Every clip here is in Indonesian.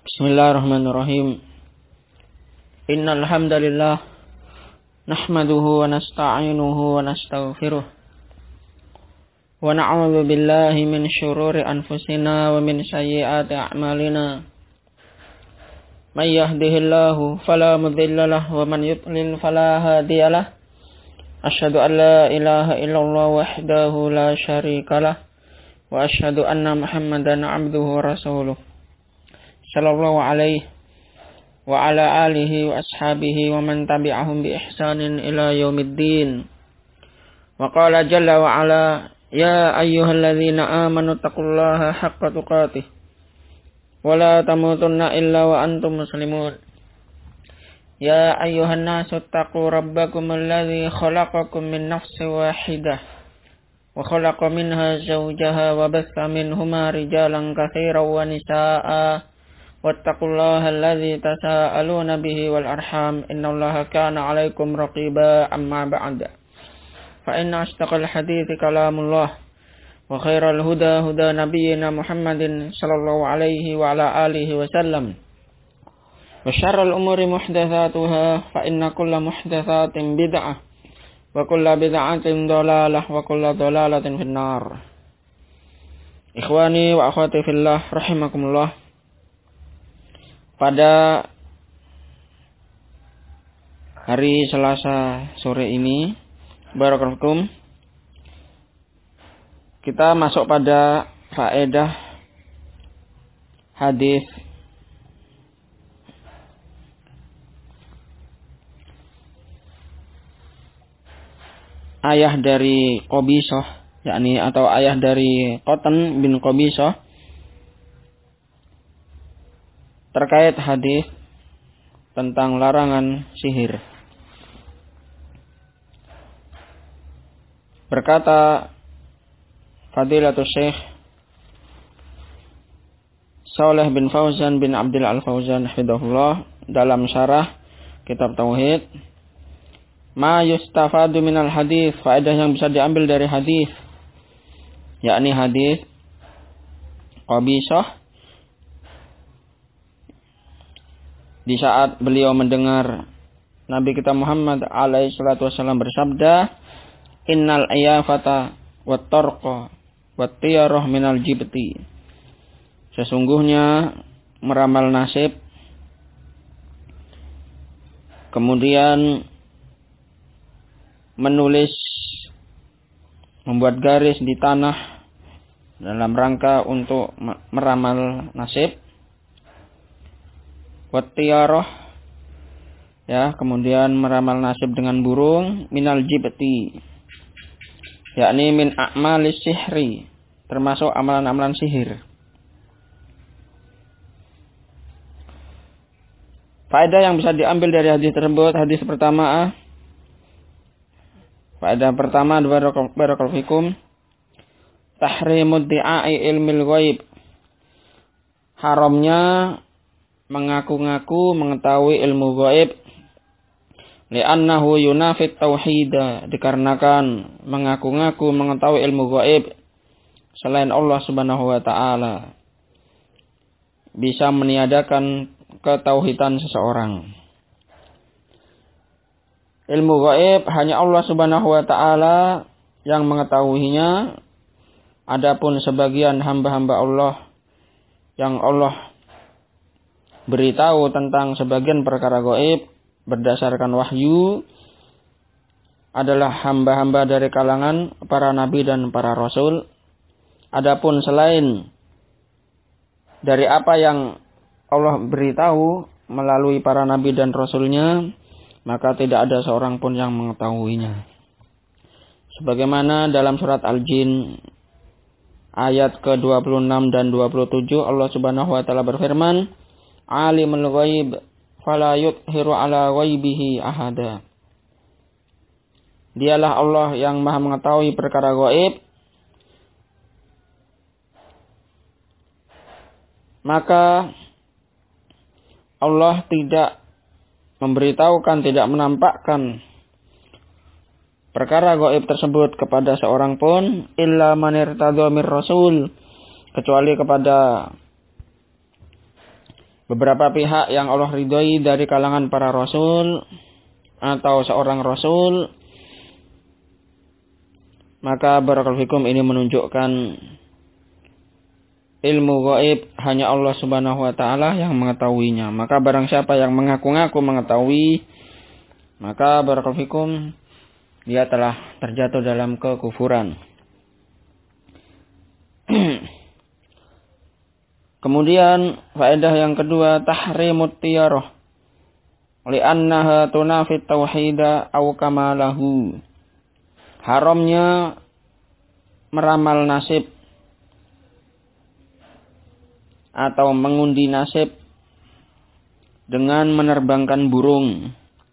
Bismillahirrahmanirrahim. Innal hamdalillah nahmaduhu wa nasta'inuhu wa nastaghfiruh wa na'udzu billahi min syururi anfusina wa min sayyiati a'malina. May yahdihillahu fala mudilla lahu wa man yudlil fala hadiyalah. Asyhadu an la ilaha illallah wahdahu la syarikalah wa asyhadu anna Muhammadan 'abduhu wa rasuluh. Sallallahu alaihi wa ala alihi wa ashabihi wa man tabi'ahum bi ihsanin ila yaumiddin. Wa qala jalla wa ala ya ayyuhalladzina amanu taqullaha haqqa tuqatih wa la tamutunna illa wa antum muslimun. Ya ayyuhan nasu taqu rabbakum alladzi khalaqakum min nafsin wahidah wa khalaqa minha zawjaha wa bassa minhuma rijalan katsiran wa nisaa'a. Wattaqullaha alladzi tasaaluna bihi wal arham innallaha kana 'alaikum raqiba. Amma ba'd. Fa inna ashtaqal hadithi kalamullah wa khairal huda huda nabiyyina Muhammadin sallallahu alaihi wa ala alihi wa sallam. Wa syarrul umuri muhdatsatuha fa inna kulla muhdatsatin bid'ah wa kulla bid'atin dhalalah wa kulla dhalalatin finnar. Ikhwani wa akhwati fillah rahimakumullah. Pada hari Selasa sore ini, barakallahu, kita masuk pada faedah hadis ayah dari Qabisah, yakni atau ayah dari Qatan bin Qabisah, terkait hadis tentang larangan sihir. Berkata Fadilatul Syekh Shalih bin Fauzan bin Abdul Al-Fauzan hafizahullah dalam syarah kitab Tauhid, ma yustafadu minal hadis, faedah yang bisa diambil dari hadis, yakni hadis Qabisah di saat beliau mendengar Nabi kita Muhammad alaihi salatu wasallam bersabda, innal ayafata wat tarqa wat tiyarah minal jibti. Sesungguhnya meramal nasib, kemudian menulis, membuat garis di tanah dalam rangka untuk meramal nasib, wattiyarah, ya, kemudian meramal nasib dengan burung, minal jibti, yakni min a'malis sihri, termasuk amalan-amalan sihir. Faedah yang bisa diambil dari hadis tersebut, hadis pertama, faedah pertama, barakallahu fikum, tahrimud di'ai ilmil ghaib, haramnya mengaku-ngaku mengetahui ilmu gaib, li'annahu yunafit tauhida, dikarenakan mengaku-ngaku mengetahui ilmu gaib selain Allah Subhanahu wa taala bisa meniadakan ketauhidan seseorang. Ilmu gaib hanya Allah Subhanahu wa taala yang mengetahuinya. Adapun sebagian hamba-hamba Allah yang Allah beritahu tentang sebagian perkara gaib berdasarkan wahyu adalah hamba-hamba dari kalangan para nabi dan para rasul. Adapun selain dari apa yang Allah beritahu melalui para nabi dan rasulnya, maka tidak ada seorang pun yang mengetahuinya. Sebagaimana dalam surat Al-Jin ayat ke-26 dan 27, Allah Subhanahu wa taala berfirman, alimul ghaib fala yudhiru ala ghaibihi ahada. Dialah Allah yang maha mengetahui perkara gaib, maka Allah tidak memberitahukan, tidak menampakkan perkara gaib tersebut kepada seorang pun, illa man irtadha mir rasul, kecuali kepada beberapa pihak yang Allah ridhoi dari kalangan para rasul atau seorang rasul, maka barakallahu fikum ini menunjukkan ilmu gaib hanya Allah Subhanahu wa taala yang mengetahuinya. Maka barang siapa yang mengaku-ngaku mengetahui, maka barakallahu fikum dia telah terjatuh dalam kekufuran. Kemudian faedah yang kedua, tahrimut tiyarah li'annaha tunafit tauhida aw kamalahu. Haramnya meramal nasib atau mengundi nasib dengan menerbangkan burung.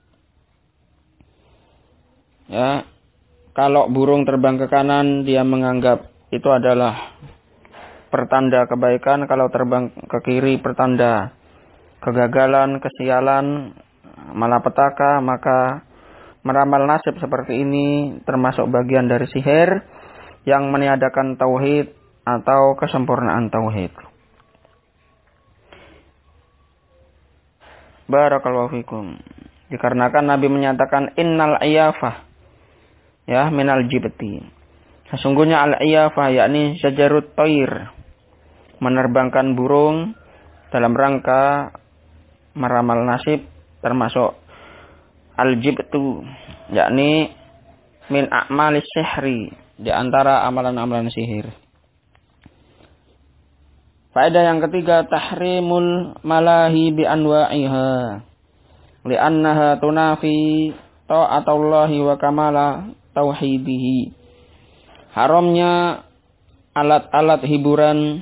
Ya, kalau burung terbang ke kanan, dia menganggap itu adalah pertanda kebaikan. Kalau terbang ke kiri, pertanda kegagalan, kesialan, malapetaka. Maka meramal nasib seperti ini termasuk bagian dari sihir yang meniadakan tauhid atau kesempurnaan tauhid. Barakallahu fikum. Dikarenakan Nabi menyatakan innal iyafah ya minal jibti. Sesungguhnya al-iyafah yakni syajarut thair, menerbangkan burung dalam rangka meramal nasib, termasuk al-jibtu yakni min a'malis sihri, di antara amalan-amalan sihir. Faedah yang ketiga, tahrimul malahi bi anwa'iha li'annaha tunafi ta'atallahi wa kamala tauhidihi. Haramnya alat-alat hiburan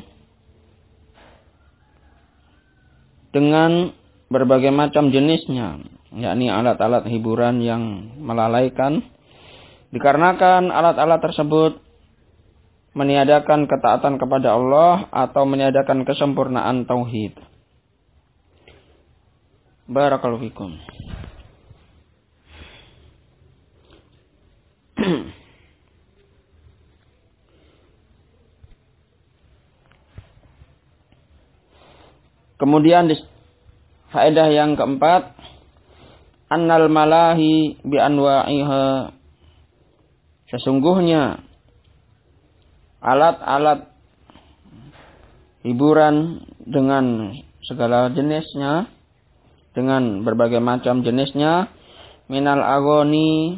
dengan berbagai macam jenisnya, yakni alat-alat hiburan yang melalaikan, dikarenakan alat-alat tersebut meniadakan ketaatan kepada Allah atau meniadakan kesempurnaan tauhid. Barakallahu fikum. Kemudian faedah yang keempat, annal malahi bi anwa'iha. Sesungguhnya alat-alat hiburan dengan segala jenisnya, dengan berbagai macam jenisnya, minal agoni,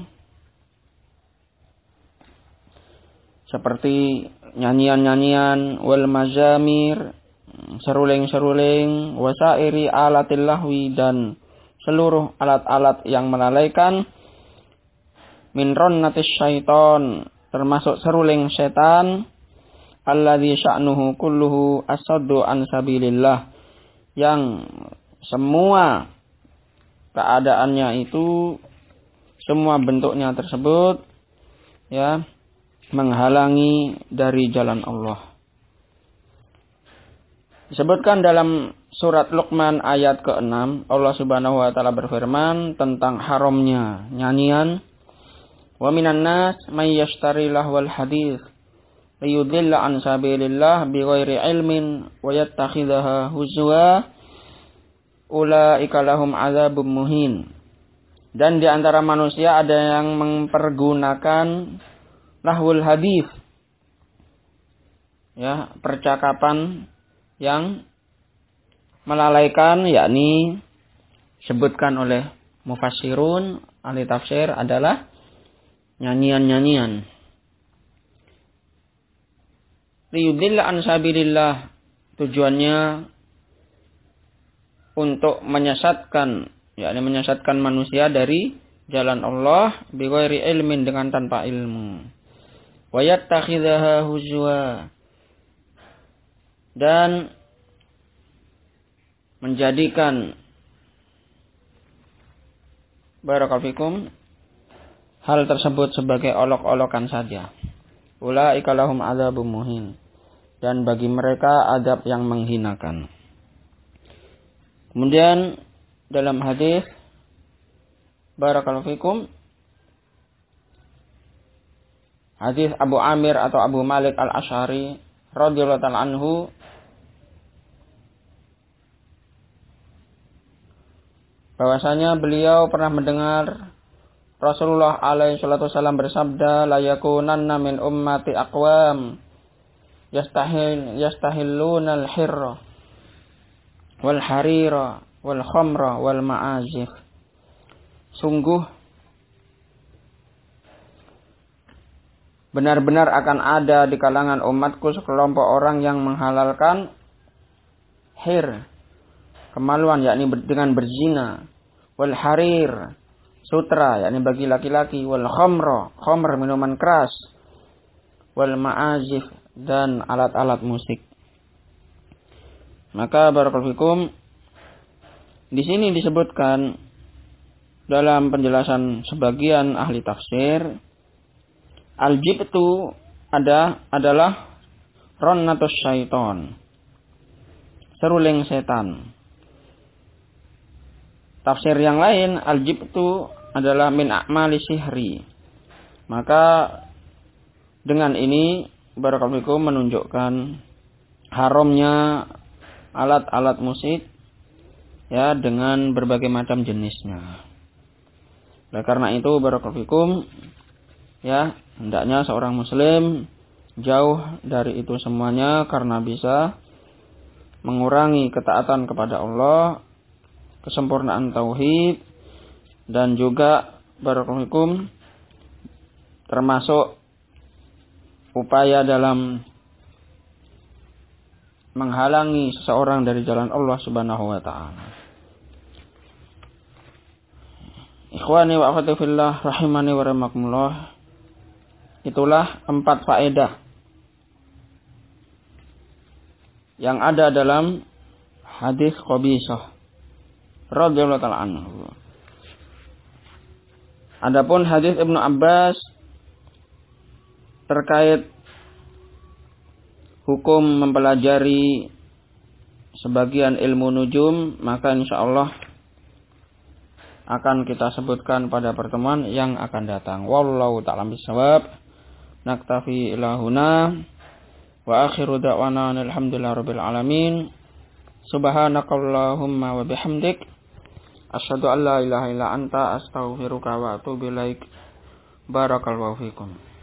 seperti nyanyian-nyanyian, wal mazamir, seruling-seruling, wasairi alatil lahwi, dan seluruh alat-alat yang melalaikan, min ronnatis syaiton, termasuk seruling setan, alladzi sya'nuhu kulluhu asaddu an sabilillah, yang semua keadaannya itu, semua bentuknya tersebut ya menghalangi dari jalan Allah. Disebutkan dalam surat Luqman ayat ke-6, Allah Subhanahu wa taala berfirman tentang haramnya nyanyian, wa minan nas may yashtari lahwal hadits liyudilla an sabilillah bighairi ilmin wa yattakhidhaha huzwa ulaika lahum adzabun muhin. Dan di antara manusia ada yang mempergunakan lahwul hadits, ya, percakapan yang melalaikan, yakni sebutkan oleh mufassirun, ahli tafsir, adalah nyanyian-nyanyian. Liyudilla an sabilillah, tujuannya untuk menyesatkan, yakni menyesatkan manusia dari jalan Allah, bighairi ilmin, dengan tanpa ilmu. Wa yattakhidhaha huzwa, dan menjadikan, barakallahu fikum, hal tersebut sebagai olok-olokan saja. Ulaika lahum adzabun muhin, dan bagi mereka adab yang menghinakan. Kemudian dalam hadis, barakallahu fikum, hadis Abu Amir atau Abu Malik Al-Asy'ari radhiyallahu ta'ala anhu, bahwasanya beliau pernah mendengar Rasulullah alaihi salatu wasallam bersabda, la yakunanna min ummati aqwam yastahilluna al-hirra wal harira wal khamra wal ma'azif. Sungguh benar-benar akan ada di kalangan umatku sekelompok orang yang menghalalkan hir, kemaluan, yakni dengan berzina, wal harir, sutra, yakni bagi laki-laki, wal khamr, minuman keras, wal ma'azif, dan alat-alat musik. Maka barakallahu fikum, di sini disebutkan dalam penjelasan sebagian ahli tafsir, al-jibtu adalah ronnatus syaiton, seruling setan. Tafsir yang lain, al-jibtu adalah min a'mali sihri. Maka dengan ini barakallahu fikum menunjukkan haramnya alat-alat musik, ya, dengan berbagai macam jenisnya. Oleh karena itu barakallahu fikum, ya, hendaknya seorang muslim jauh dari itu semuanya karena bisa mengurangi ketaatan kepada Allah, kesempurnaan tauhid, dan juga barakallahu fikum termasuk upaya dalam menghalangi seseorang dari jalan Allah Subhanahu wa taala. Ikhwani wa akhwati fillah rahimani wa rahimakumullah. Itulah 4 faedah yang ada dalam hadis Qabisah radhiyallahu ta'ala anhu. Adapun hadis Ibnu Abbas terkait hukum mempelajari sebagian ilmu nujum, maka insyaallah akan kita sebutkan pada pertemuan yang akan datang. Wallahu ta'ala bishawab. Naktafi ilahuna wa akhiru da'wana alhamdulillahirabbil alamin. Subhanakallahumma wa bihamdik asyhadu an la ilaha illa anta astaghfiruka wa atubu ilaik. Barakallahu fikum.